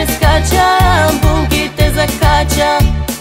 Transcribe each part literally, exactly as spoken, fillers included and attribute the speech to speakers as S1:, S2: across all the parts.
S1: прескача, булките закача.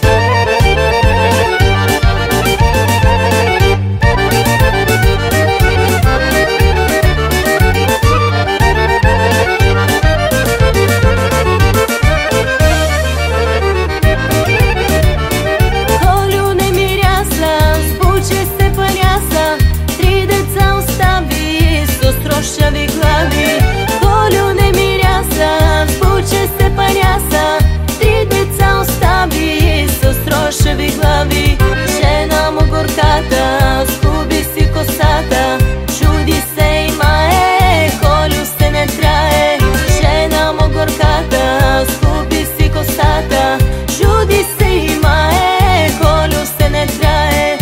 S1: Колю не миряса, с буче се паряса, три деца остави с острошави глави. Колю не миряса, с буче се паряса, три деца остави с острошави глави. Жена му горката, скуби си косата, чуди се има е, Колю се не трае. Жена му горката, скуби си косата, чуди се има е, Колю се не трае.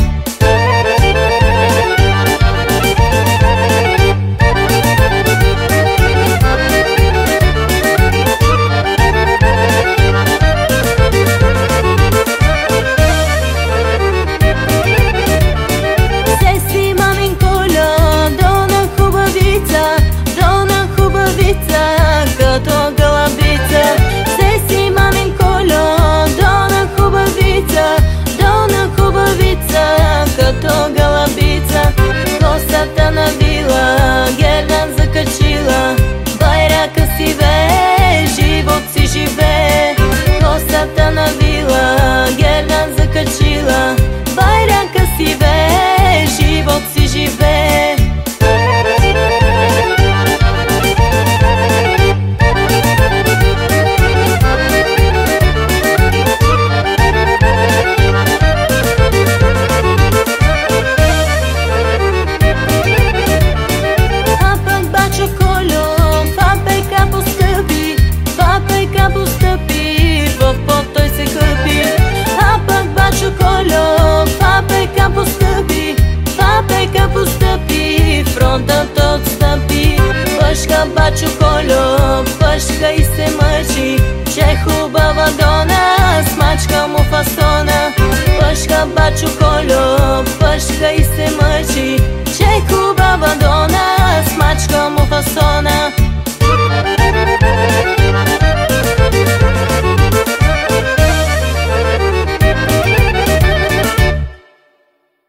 S1: Като гълъбица, се си мамин Колю, долна хубавица, долна хубавица, като гълъбица. Косата навила, гердан закачила, байрака си вее, живот си живее. Косата навила, гердан закачила, байрака си вее, живот си живее. Постъпи, папайка постъпи, фронтът отстъпи. Пъшка бачо Колю, пъшка и се мъчи, че хубава дона, смачка му фасона. Пъшка бачо Колю, пъшка и се мъчи,